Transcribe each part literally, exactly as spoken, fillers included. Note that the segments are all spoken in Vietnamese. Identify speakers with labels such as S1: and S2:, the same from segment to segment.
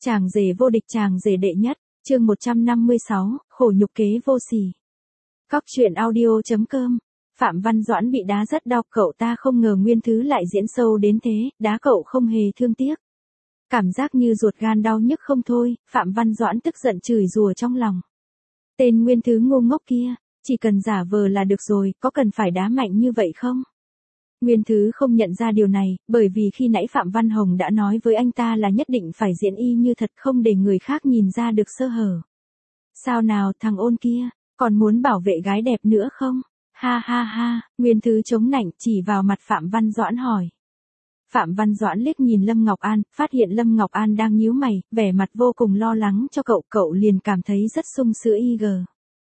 S1: Chàng rể vô địch, chàng rể đệ nhất, chương một trăm năm mươi sáu, khổ nhục kế vô sỉ. Cóc truyện audio.com. Phạm Văn Doãn bị đá rất đau, cậu ta không ngờ Nguyên Thứ lại diễn sâu đến thế, đá cậu không hề thương tiếc. Cảm giác như ruột gan đau nhức không thôi, Phạm Văn Doãn tức giận chửi rủa trong lòng. Tên Nguyên Thứ ngu ngốc kia, chỉ cần giả vờ là được rồi, có cần phải đá mạnh như vậy không? Nguyên Thứ không nhận ra điều này, bởi vì khi nãy Phạm Văn Hồng đã nói với anh ta là nhất định phải diễn y như thật, không để người khác nhìn ra được sơ hở. Sao nào, thằng ôn kia, còn muốn bảo vệ gái đẹp nữa không? Ha ha ha, Nguyên Thứ chống nạnh chỉ vào mặt Phạm Văn Doãn hỏi. Phạm Văn Doãn liếc nhìn Lâm Ngọc An, phát hiện Lâm Ngọc An đang nhíu mày, vẻ mặt vô cùng lo lắng cho cậu, cậu liền cảm thấy rất sung sữa y gờ.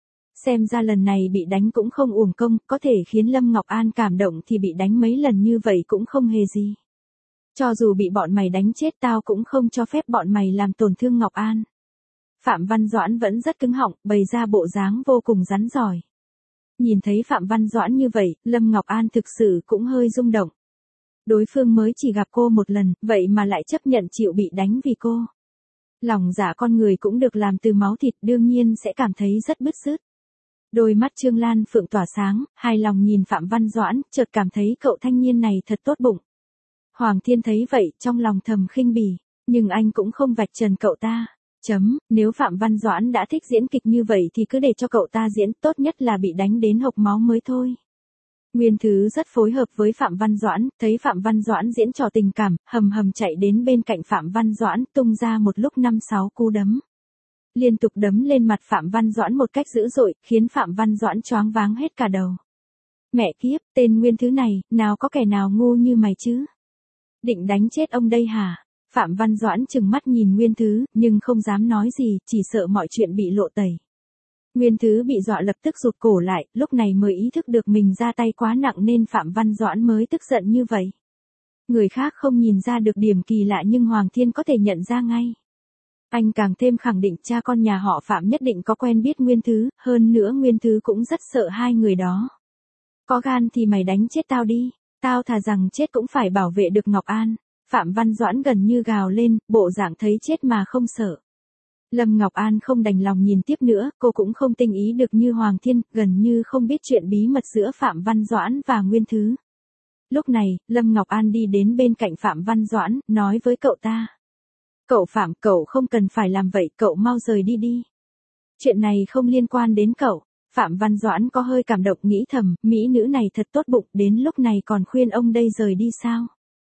S1: Xem ra lần này bị đánh cũng không uổng công, có thể khiến Lâm Ngọc An cảm động thì bị đánh mấy lần như vậy cũng không hề gì. Cho dù bị bọn mày đánh chết tao cũng không cho phép bọn mày làm tổn thương Ngọc An. Phạm Văn Doãn vẫn rất cứng họng, bày ra bộ dáng vô cùng rắn giỏi. Nhìn thấy Phạm Văn Doãn như vậy, Lâm Ngọc An thực sự cũng hơi rung động. Đối phương mới chỉ gặp cô một lần, vậy mà lại chấp nhận chịu bị đánh vì cô. Lòng dạ con người cũng được làm từ máu thịt, đương nhiên sẽ cảm thấy rất bứt rứt. Đôi mắt Trương Lan Phượng tỏa sáng, hài lòng nhìn Phạm Văn Doãn, chợt cảm thấy cậu thanh niên này thật tốt bụng. Hoàng Thiên thấy vậy, trong lòng thầm khinh bỉ, nhưng anh cũng không vạch trần cậu ta. Chấm, nếu Phạm Văn Doãn đã thích diễn kịch như vậy thì cứ để cho cậu ta diễn, tốt nhất là bị đánh đến hộc máu mới thôi. Nguyên Thứ rất phối hợp với Phạm Văn Doãn, thấy Phạm Văn Doãn diễn trò tình cảm, hầm hầm chạy đến bên cạnh Phạm Văn Doãn, tung ra một lúc năm sáu cú đấm. Liên tục đấm lên mặt Phạm Văn Doãn một cách dữ dội, khiến Phạm Văn Doãn choáng váng hết cả đầu. Mẹ kiếp, tên Nguyên Thứ này, nào có kẻ nào ngu như mày chứ? Định đánh chết ông đây hả? Phạm Văn Doãn trừng mắt nhìn Nguyên Thứ, nhưng không dám nói gì, chỉ sợ mọi chuyện bị lộ tẩy. Nguyên Thứ bị dọa lập tức rụt cổ lại, lúc này mới ý thức được mình ra tay quá nặng nên Phạm Văn Doãn mới tức giận như vậy. Người khác không nhìn ra được điểm kỳ lạ nhưng Hoàng Thiên có thể nhận ra ngay. Anh càng thêm khẳng định cha con nhà họ Phạm nhất định có quen biết Nguyên Thứ, hơn nữa Nguyên Thứ cũng rất sợ hai người đó. Có gan thì mày đánh chết tao đi, tao thà rằng chết cũng phải bảo vệ được Ngọc An. Phạm Văn Doãn gần như gào lên, bộ dạng thấy chết mà không sợ. Lâm Ngọc An không đành lòng nhìn tiếp nữa, cô cũng không tinh ý được như Hoàng Thiên, gần như không biết chuyện bí mật giữa Phạm Văn Doãn và Nguyên Thứ. Lúc này, Lâm Ngọc An đi đến bên cạnh Phạm Văn Doãn, nói với cậu ta. Cậu Phạm, cậu không cần phải làm vậy, cậu mau rời đi đi. Chuyện này không liên quan đến cậu. Phạm Văn Doãn có hơi cảm động nghĩ thầm, mỹ nữ này thật tốt bụng, đến lúc này còn khuyên ông đây rời đi sao?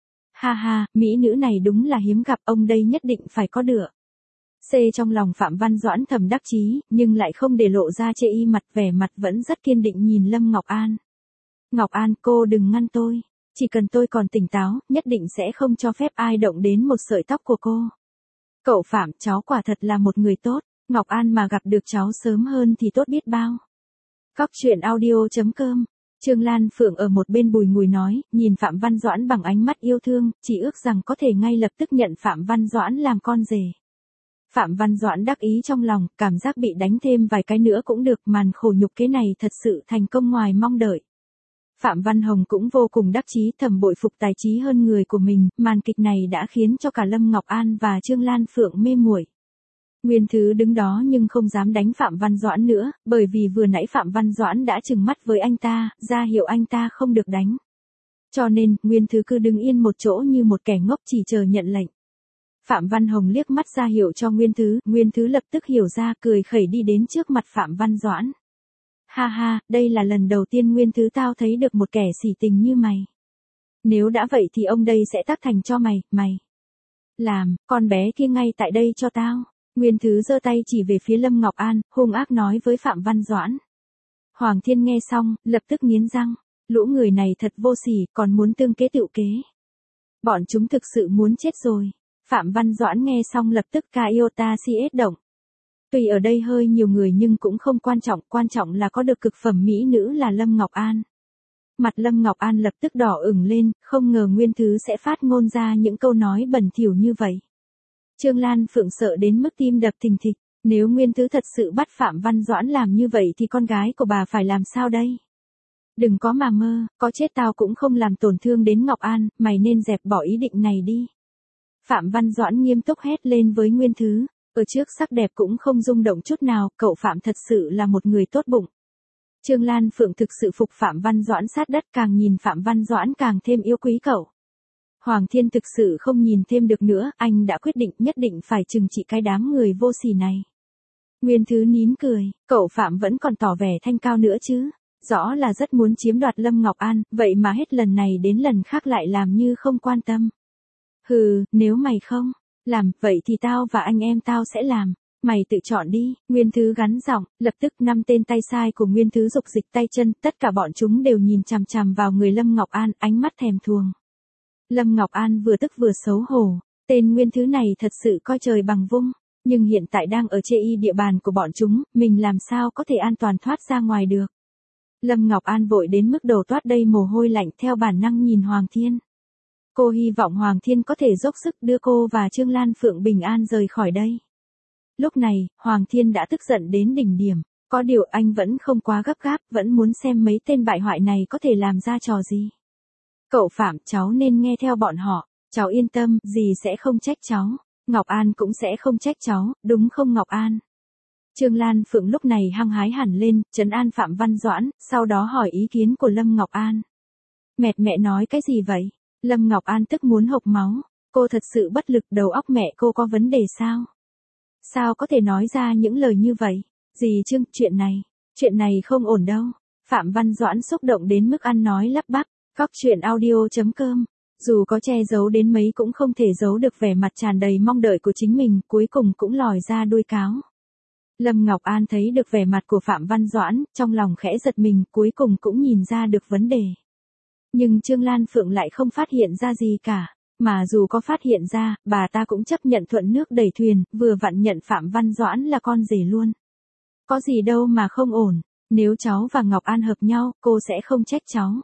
S1: Ha ha, mỹ nữ này đúng là hiếm gặp, ông đây nhất định phải có được. C trong lòng Phạm Văn Doãn thầm đắc chí, nhưng lại không để lộ ra chê y mặt, vẻ mặt vẫn rất kiên định nhìn Lâm Ngọc An. Ngọc An, cô đừng ngăn tôi. Chỉ cần tôi còn tỉnh táo, nhất định sẽ không cho phép ai động đến một sợi tóc của cô. Cậu Phạm, cháu quả thật là một người tốt. Ngọc An mà gặp được cháu sớm hơn thì tốt biết bao. Cóc truyện audio.com. Trương Lan Phượng ở một bên bùi ngùi nói, nhìn Phạm Văn Doãn bằng ánh mắt yêu thương, chỉ ước rằng có thể ngay lập tức nhận Phạm Văn Doãn làm con rể. Phạm Văn Doãn đắc ý trong lòng, cảm giác bị đánh thêm vài cái nữa cũng được, màn khổ nhục kế này thật sự thành công ngoài mong đợi. Phạm Văn Hồng cũng vô cùng đắc chí, thầm bội phục tài trí hơn người của mình, màn kịch này đã khiến cho cả Lâm Ngọc An và Trương Lan Phượng mê muội. Nguyên Thứ đứng đó nhưng không dám đánh Phạm Văn Doãn nữa, bởi vì vừa nãy Phạm Văn Doãn đã trừng mắt với anh ta, ra hiệu anh ta không được đánh. Cho nên, Nguyên Thứ cứ đứng yên một chỗ như một kẻ ngốc chỉ chờ nhận lệnh. Phạm Văn Hồng liếc mắt ra hiệu cho Nguyên Thứ, Nguyên Thứ lập tức hiểu ra, cười khẩy đi đến trước mặt Phạm Văn Doãn. Ha ha, đây là lần đầu tiên Nguyên Thứ tao thấy được một kẻ sỉ tình như mày. Nếu đã vậy thì ông đây sẽ tác thành cho mày, mày. Làm, con bé kia ngay tại đây cho tao. Nguyên Thứ giơ tay chỉ về phía Lâm Ngọc An, hung ác nói với Phạm Văn Doãn. Hoàng Thiên nghe xong, lập tức nghiến răng. Lũ người này thật vô sỉ, còn muốn tương kế tựu kế. Bọn chúng thực sự muốn chết rồi. Phạm Văn Doãn nghe xong lập tức ca iota si ết động. Tuy ở đây hơi nhiều người nhưng cũng không quan trọng, quan trọng là có được cực phẩm mỹ nữ là Lâm Ngọc An. Mặt Lâm Ngọc An lập tức đỏ ửng lên, không ngờ Nguyên Thứ sẽ phát ngôn ra những câu nói bẩn thỉu như vậy. Trương Lan Phượng sợ đến mức tim đập thình thịch, nếu Nguyên Thứ thật sự bắt Phạm Văn Doãn làm như vậy thì con gái của bà phải làm sao đây? Đừng có mà mơ, có chết tao cũng không làm tổn thương đến Ngọc An, mày nên dẹp bỏ ý định này đi. Phạm Văn Doãn nghiêm túc hét lên với Nguyên Thứ. Ở trước sắc đẹp cũng không rung động chút nào, cậu Phạm thật sự là một người tốt bụng. Trương Lan Phượng thực sự phục Phạm Văn Doãn sát đất, càng nhìn Phạm Văn Doãn càng thêm yêu quý cậu. Hoàng Thiên thực sự không nhìn thêm được nữa, anh đã quyết định nhất định phải trừng trị cái đám người vô sỉ này. Nguyên Thứ nín cười, cậu Phạm vẫn còn tỏ vẻ thanh cao nữa chứ. Rõ là rất muốn chiếm đoạt Lâm Ngọc An, vậy mà hết lần này đến lần khác lại làm như không quan tâm. Hừ, nếu mày không làm, vậy thì tao và anh em tao sẽ làm. Mày tự chọn đi, Nguyên Thứ gắn giọng, lập tức năm tên tay sai của Nguyên Thứ dục dịch tay chân, tất cả bọn chúng đều nhìn chằm chằm vào người Lâm Ngọc An, ánh mắt thèm thuồng. Lâm Ngọc An vừa tức vừa xấu hổ, tên Nguyên Thứ này thật sự coi trời bằng vung, nhưng hiện tại đang ở chê y địa bàn của bọn chúng, mình làm sao có thể an toàn thoát ra ngoài được. Lâm Ngọc An vội đến mức đầu toát đầy mồ hôi lạnh, theo bản năng nhìn Hoàng Thiên. Cô hy vọng Hoàng Thiên có thể dốc sức đưa cô và Trương Lan Phượng bình an rời khỏi đây. Lúc này, Hoàng Thiên đã tức giận đến đỉnh điểm, có điều anh vẫn không quá gấp gáp, vẫn muốn xem mấy tên bại hoại này có thể làm ra trò gì. Cậu Phạm, cháu nên nghe theo bọn họ, cháu yên tâm, dì sẽ không trách cháu, Ngọc An cũng sẽ không trách cháu, đúng không Ngọc An? Trương Lan Phượng lúc này hăng hái hẳn lên, trấn an Phạm Văn Doãn, sau đó hỏi ý kiến của Lâm Ngọc An. Mẹ mẹ nói cái gì vậy? Lâm Ngọc An tức muốn hộc máu, cô thật sự bất lực, đầu óc mẹ cô có vấn đề sao? Sao có thể nói ra những lời như vậy? Dì Trương, chuyện này, chuyện này không ổn đâu. Phạm Văn Doãn xúc động đến mức ăn nói lắp bắp, Góc truyện audio chấm com. Dù có che giấu đến mấy cũng không thể giấu được vẻ mặt tràn đầy mong đợi của chính mình, cuối cùng cũng lòi ra đuôi cáo. Lâm Ngọc An thấy được vẻ mặt của Phạm Văn Doãn, trong lòng khẽ giật mình, cuối cùng cũng nhìn ra được vấn đề. Nhưng Trương Lan Phượng lại không phát hiện ra gì cả, mà dù có phát hiện ra, bà ta cũng chấp nhận thuận nước đẩy thuyền, vừa vặn nhận Phạm Văn Doãn là con rể luôn. Có gì đâu mà không ổn, nếu cháu và Ngọc An hợp nhau, cô sẽ không trách cháu.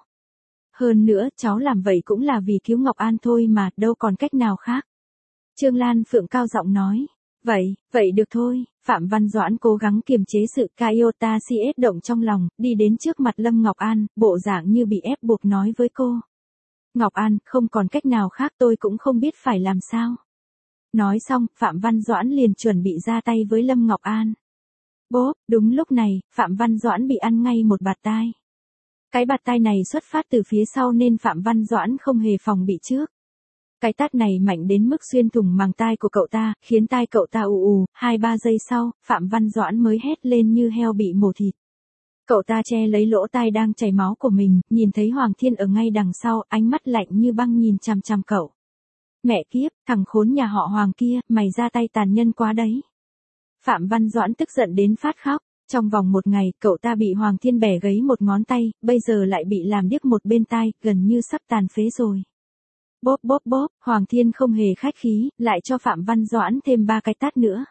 S1: Hơn nữa, cháu làm vậy cũng là vì cứu Ngọc An thôi mà, đâu còn cách nào khác. Trương Lan Phượng cao giọng nói. Vậy, vậy được thôi, Phạm Văn Doãn cố gắng kiềm chế sự Iota si ết động trong lòng, đi đến trước mặt Lâm Ngọc An, bộ dạng như bị ép buộc nói với cô. Ngọc An, không còn cách nào khác, tôi cũng không biết phải làm sao. Nói xong, Phạm Văn Doãn liền chuẩn bị ra tay với Lâm Ngọc An. Bốp, đúng lúc này, Phạm Văn Doãn bị ăn ngay một bạt tai. Cái bạt tai này xuất phát từ phía sau nên Phạm Văn Doãn không hề phòng bị trước. Cái tát này mạnh đến mức xuyên thủng màng tai của cậu ta, khiến tai cậu ta ù ù, hai ba giây sau, Phạm Văn Doãn mới hét lên như heo bị mổ thịt. Cậu ta che lấy lỗ tai đang chảy máu của mình, nhìn thấy Hoàng Thiên ở ngay đằng sau, ánh mắt lạnh như băng nhìn chằm chằm cậu. Mẹ kiếp, thằng khốn nhà họ Hoàng kia, mày ra tay tàn nhân quá đấy. Phạm Văn Doãn tức giận đến phát khóc. Trong vòng một ngày, cậu ta bị Hoàng Thiên bẻ gãy một ngón tay, bây giờ lại bị làm điếc một bên tai, gần như sắp tàn phế rồi. Bốp bốp bốp, Hoàng Thiên không hề khách khí, lại cho Phạm Văn Doãn thêm ba cái tát nữa.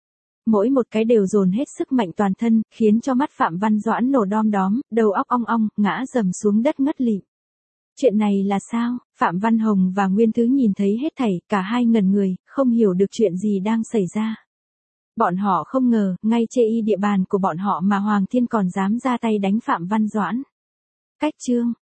S1: Mỗi một cái đều dồn hết sức mạnh toàn thân, khiến cho mắt Phạm Văn Doãn nổ đom đóm, đầu óc ong ong, ngã rầm xuống đất ngất lịm. Chuyện này là sao? Phạm Văn Hồng và Nguyên Thứ nhìn thấy hết thảy, cả hai ngẩn người, không hiểu được chuyện gì đang xảy ra. Bọn họ không ngờ, ngay trên y địa bàn của bọn họ mà Hoàng Thiên còn dám ra tay đánh Phạm Văn Doãn. Cách chương